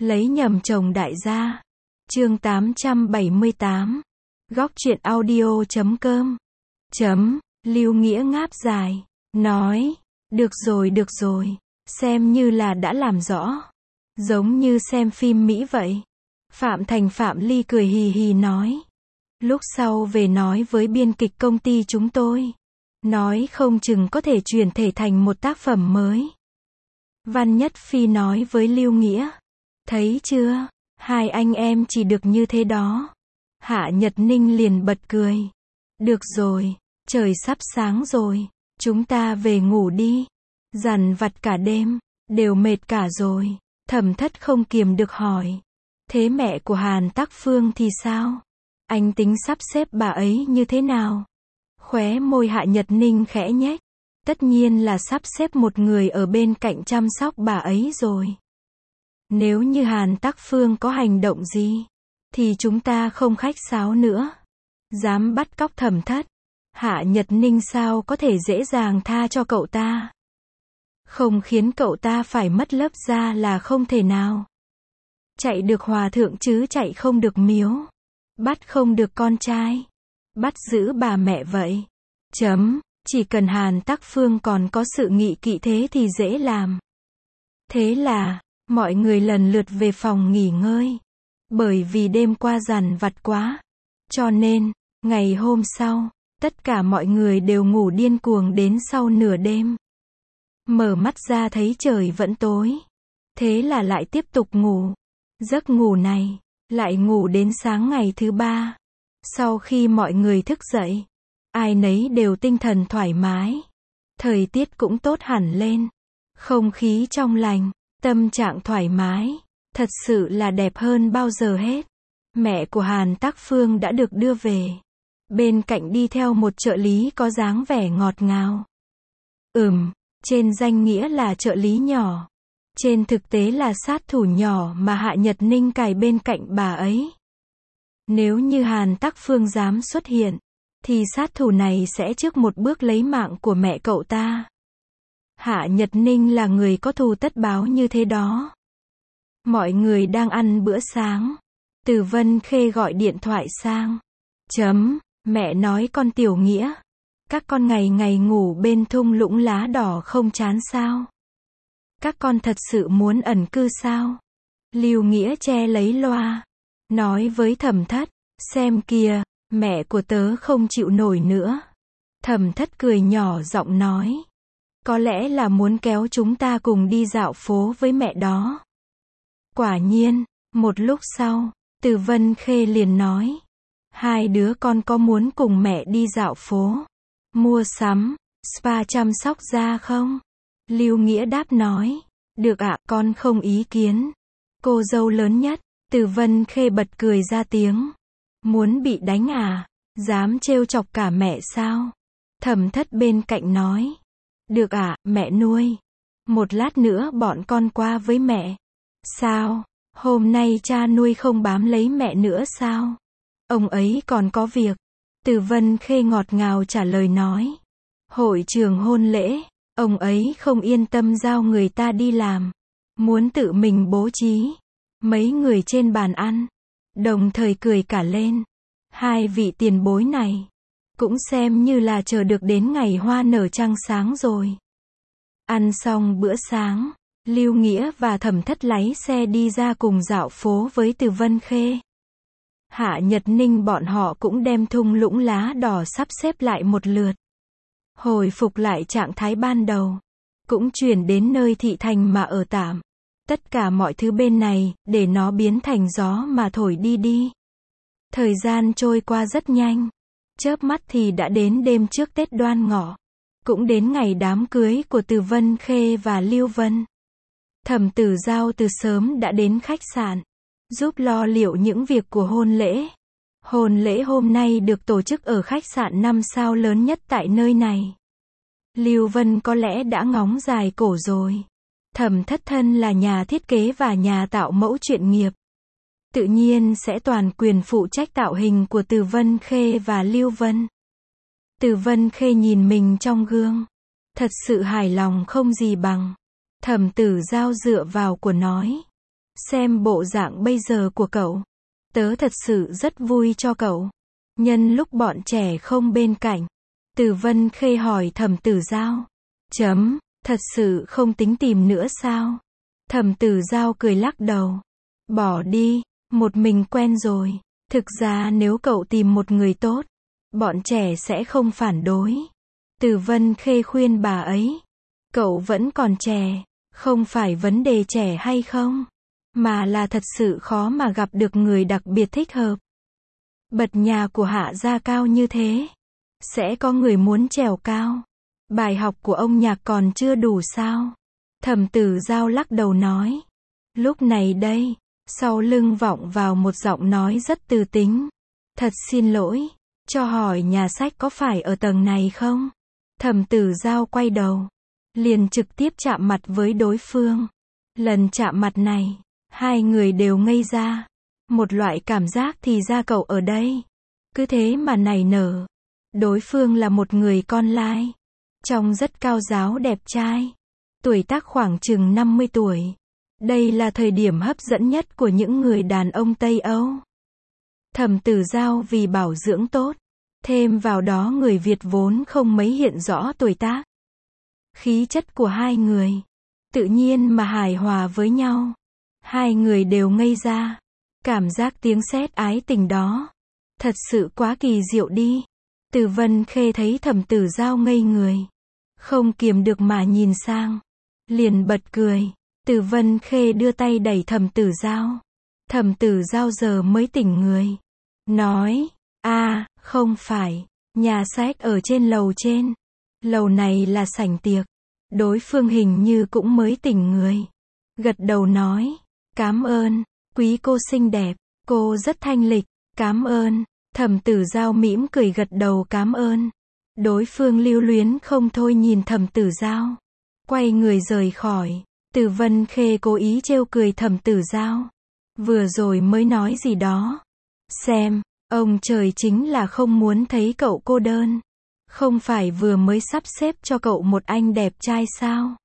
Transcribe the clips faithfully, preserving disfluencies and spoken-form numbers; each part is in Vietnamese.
Lấy nhầm chồng đại gia. Chương tám trăm bảy mươi tám. Góc truyện audio chấm com. Chấm, Lưu Nghĩa ngáp dài, nói, được rồi được rồi, xem như là đã làm rõ. Giống như xem phim Mỹ vậy. Phạm Thành Phạm Ly cười hì hì nói. Lúc sau về nói với biên kịch công ty chúng tôi. Nói không chừng có thể chuyển thể thành một tác phẩm mới. Văn Nhất Phi nói với Lưu Nghĩa. Thấy chưa, hai anh em chỉ được như thế đó. Hạ Nhật Ninh liền bật cười. Được rồi, trời sắp sáng rồi, chúng ta về ngủ đi. Dằn vặt cả đêm, đều mệt cả rồi. Thẩm Thất không kiềm được hỏi. Thế mẹ của Hàn Tắc Phương thì sao? Anh tính sắp xếp bà ấy như thế nào? Khóe môi Hạ Nhật Ninh khẽ nhếch. Tất nhiên là sắp xếp một người ở bên cạnh chăm sóc bà ấy rồi. Nếu như Hàn Tắc Phương có hành động gì, thì chúng ta không khách sáo nữa. Dám bắt cóc Thẩm Thất, Hạ Nhật Ninh sao có thể dễ dàng tha cho cậu ta. Không khiến cậu ta phải mất lớp da là không thể nào. Chạy được hòa thượng chứ chạy không được miếu. Bắt không được con trai. Bắt giữ bà mẹ vậy. Chấm, chỉ cần Hàn Tắc Phương còn có sự nghị kỵ thế thì dễ làm. Thế là, mọi người lần lượt về phòng nghỉ ngơi. Bởi vì đêm qua dằn vặt quá. Cho nên, ngày hôm sau, tất cả mọi người đều ngủ điên cuồng đến sau nửa đêm. Mở mắt ra thấy trời vẫn tối. Thế là lại tiếp tục ngủ. Giấc ngủ này, lại ngủ đến sáng ngày thứ ba. Sau khi mọi người thức dậy, ai nấy đều tinh thần thoải mái. Thời tiết cũng tốt hẳn lên. Không khí trong lành, tâm trạng thoải mái. Thật sự là đẹp hơn bao giờ hết. Mẹ của Hàn Tắc Phương đã được đưa về. Bên cạnh đi theo một trợ lý có dáng vẻ ngọt ngào. Ừm, trên danh nghĩa là trợ lý nhỏ. Trên thực tế là sát thủ nhỏ mà Hạ Nhật Ninh cài bên cạnh bà ấy. Nếu như Hàn Tắc Phương dám xuất hiện, thì sát thủ này sẽ trước một bước lấy mạng của mẹ cậu ta. Hạ Nhật Ninh là người có thù tất báo như thế đó. Mọi người đang ăn bữa sáng. Từ Vân Khê gọi điện thoại sang. Chấm, mẹ nói con Tiểu Nghĩa. Các con ngày ngày ngủ bên thung lũng lá đỏ không chán sao? Các con thật sự muốn ẩn cư sao? Lưu Nghĩa che lấy loa. Nói với Thẩm Thất. Xem kìa, mẹ của tớ không chịu nổi nữa. Thẩm Thất cười nhỏ giọng nói. Có lẽ là muốn kéo chúng ta cùng đi dạo phố với mẹ đó. Quả nhiên, một lúc sau, Từ Vân Khê liền nói. Hai đứa con có muốn cùng mẹ đi dạo phố, mua sắm, spa chăm sóc da không? Lưu Nghĩa đáp nói. Được ạ, con không ý kiến. Cô dâu lớn nhất, Từ Vân Khê bật cười ra tiếng. Muốn bị đánh à? Dám trêu chọc cả mẹ sao? Thẩm Thất bên cạnh nói. Được ạ, mẹ nuôi. Một lát nữa bọn con qua với mẹ. Sao? Hôm nay cha nuôi không bám lấy mẹ nữa sao? Ông ấy còn có việc. Từ Vân Khê ngọt ngào trả lời nói. Hội trường hôn lễ, ông ấy không yên tâm giao người ta đi làm. Muốn tự mình bố trí. Mấy người trên bàn ăn, đồng thời cười cả lên. Hai vị tiền bối này, cũng xem như là chờ được đến ngày hoa nở trăng sáng rồi. Ăn xong bữa sáng, Lưu Nghĩa và Thẩm Thất lái xe đi ra cùng dạo phố với Từ Vân Khê. Hạ Nhật Ninh bọn họ cũng đem thung lũng lá đỏ sắp xếp lại một lượt. Hồi phục lại trạng thái ban đầu. Cũng chuyển đến nơi thị thành mà ở tạm. Tất cả mọi thứ bên này, để nó biến thành gió mà thổi đi đi. Thời gian trôi qua rất nhanh. Chớp mắt thì đã đến đêm trước Tết Đoan Ngọ. Cũng đến ngày đám cưới của Từ Vân Khê và Lưu Vân. Thẩm Tử Giao từ sớm đã đến khách sạn, giúp lo liệu những việc của hôn lễ. Hôn lễ hôm nay được tổ chức ở khách sạn năm sao lớn nhất tại nơi này. Lưu Vân có lẽ đã ngóng dài cổ rồi. Thẩm Thất thân là nhà thiết kế và nhà tạo mẫu chuyên nghiệp. Tự nhiên sẽ toàn quyền phụ trách tạo hình của Từ Vân Khê và Lưu Vân. Từ Vân Khê nhìn mình trong gương. Thật sự hài lòng không gì bằng. Thẩm Tử Giao dựa vào của nói. Xem bộ dạng bây giờ của cậu, tớ thật sự rất vui cho cậu. Nhân lúc bọn trẻ không bên cạnh, Từ Vân Khê hỏi Thẩm Tử Giao. Chấm, thật sự không tính tìm nữa sao? Thẩm Tử Giao cười lắc đầu. Bỏ đi, một mình quen rồi. Thực ra nếu cậu tìm một người tốt, bọn trẻ sẽ không phản đối. Từ Vân Khê khuyên bà ấy. Cậu vẫn còn trẻ, không phải vấn đề trẻ hay không, mà là thật sự khó mà gặp được người đặc biệt thích hợp. Bật nhà của Hạ gia cao như thế, sẽ có người muốn trèo cao. Bài học của ông Nhạc còn chưa đủ sao? Thẩm Tử Giao lắc đầu nói. Lúc này đây, sau lưng vọng vào một giọng nói rất từ tính. Thật xin lỗi, cho hỏi nhà sách có phải ở tầng này không? Thẩm Tử Giao quay đầu, liền trực tiếp chạm mặt với đối phương. Lần chạm mặt này, hai người đều ngây ra. Một loại cảm giác thì ra cậu ở đây. Cứ thế mà nảy nở. Đối phương là một người con lai. Trông rất cao ráo đẹp trai. Tuổi tác khoảng chừng năm mươi tuổi. Đây là thời điểm hấp dẫn nhất của những người đàn ông Tây Âu. Thẩm Tử Giao vì bảo dưỡng tốt. Thêm vào đó người Việt vốn không mấy hiện rõ tuổi tác. Khí chất của hai người tự nhiên mà hài hòa với nhau. Hai người đều ngây ra. Cảm giác tiếng sét ái tình đó thật sự quá kỳ diệu đi. Từ Vân Khê thấy Thẩm Tử Giao ngây người, không kiềm được mà nhìn sang, liền bật cười. Từ Vân Khê đưa tay đẩy Thẩm Tử Giao. Thẩm Tử Giao giờ mới tỉnh người, nói, a, không phải, nhà sách ở trên lầu trên. Lầu này là sảnh tiệc. Đối phương hình như cũng mới tỉnh người. Gật đầu nói, cám ơn, quý cô xinh đẹp, cô rất thanh lịch, cám ơn. Thẩm Tử Giao mỉm cười gật đầu cám ơn. Đối phương lưu luyến không thôi nhìn Thẩm Tử Giao, quay người rời khỏi. Từ Vân Khê cố ý trêu cười Thẩm Tử Giao. Vừa rồi mới nói gì đó. Xem, ông trời chính là không muốn thấy cậu cô đơn. Không phải vừa mới sắp xếp cho cậu một anh đẹp trai sao?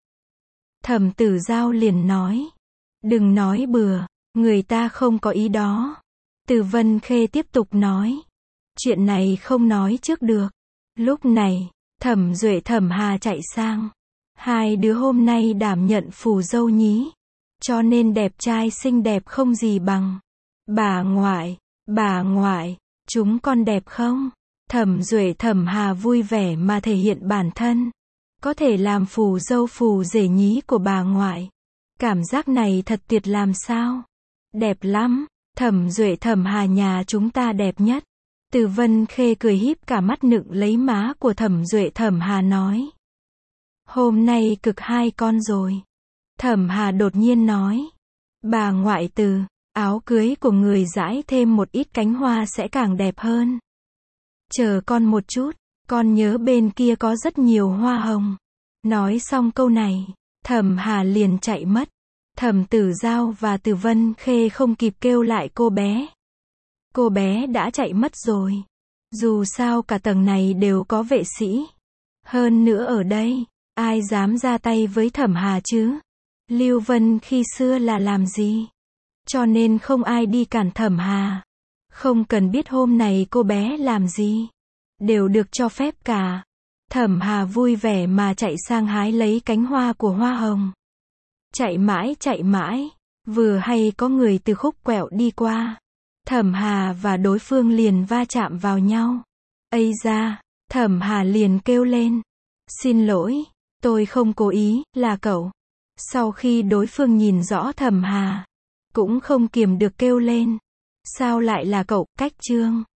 Thẩm Tử Giao liền nói. Đừng nói bừa, người ta không có ý đó. Từ Vân Khê tiếp tục nói. Chuyện này không nói trước được. Lúc này, Thẩm Duệ Thẩm Hà chạy sang. Hai đứa hôm nay đảm nhận phù dâu nhí. Cho nên đẹp trai xinh đẹp không gì bằng. Bà ngoại, bà ngoại, chúng con đẹp không? Thẩm Duệ Thẩm Hà vui vẻ mà thể hiện bản thân. Có thể làm phù dâu phù rể nhí của bà ngoại. Cảm giác này thật tuyệt làm sao? Đẹp lắm, Thẩm Duệ Thẩm Hà nhà chúng ta đẹp nhất. Từ Vân Khê cười híp cả mắt nựng lấy má của Thẩm Duệ Thẩm Hà nói. Hôm nay cực hai con rồi. Thẩm Hà đột nhiên nói. Bà ngoại từ, áo cưới của người dãi thêm một ít cánh hoa sẽ càng đẹp hơn. Chờ con một chút, con nhớ bên kia có rất nhiều hoa hồng. Nói xong câu này, Thẩm Hà liền chạy mất. Thẩm Tử Giao và Từ Vân Khê không kịp kêu lại cô bé. Cô bé đã chạy mất rồi. Dù sao cả tầng này đều có vệ sĩ. Hơn nữa ở đây, ai dám ra tay với Thẩm Hà chứ? Lưu Vân khi xưa là làm gì? Cho nên không ai đi cản Thẩm Hà. Không cần biết hôm này cô bé làm gì. Đều được cho phép cả. Thẩm Hà vui vẻ mà chạy sang hái lấy cánh hoa của hoa hồng. Chạy mãi chạy mãi. Vừa hay có người từ khúc quẹo đi qua. Thẩm Hà và đối phương liền va chạm vào nhau. Ây da, Thẩm Hà liền kêu lên. Xin lỗi, tôi không cố ý, là cậu. Sau khi đối phương nhìn rõ Thẩm Hà, cũng không kiềm được kêu lên. Sao lại là cậu, Cách Trương?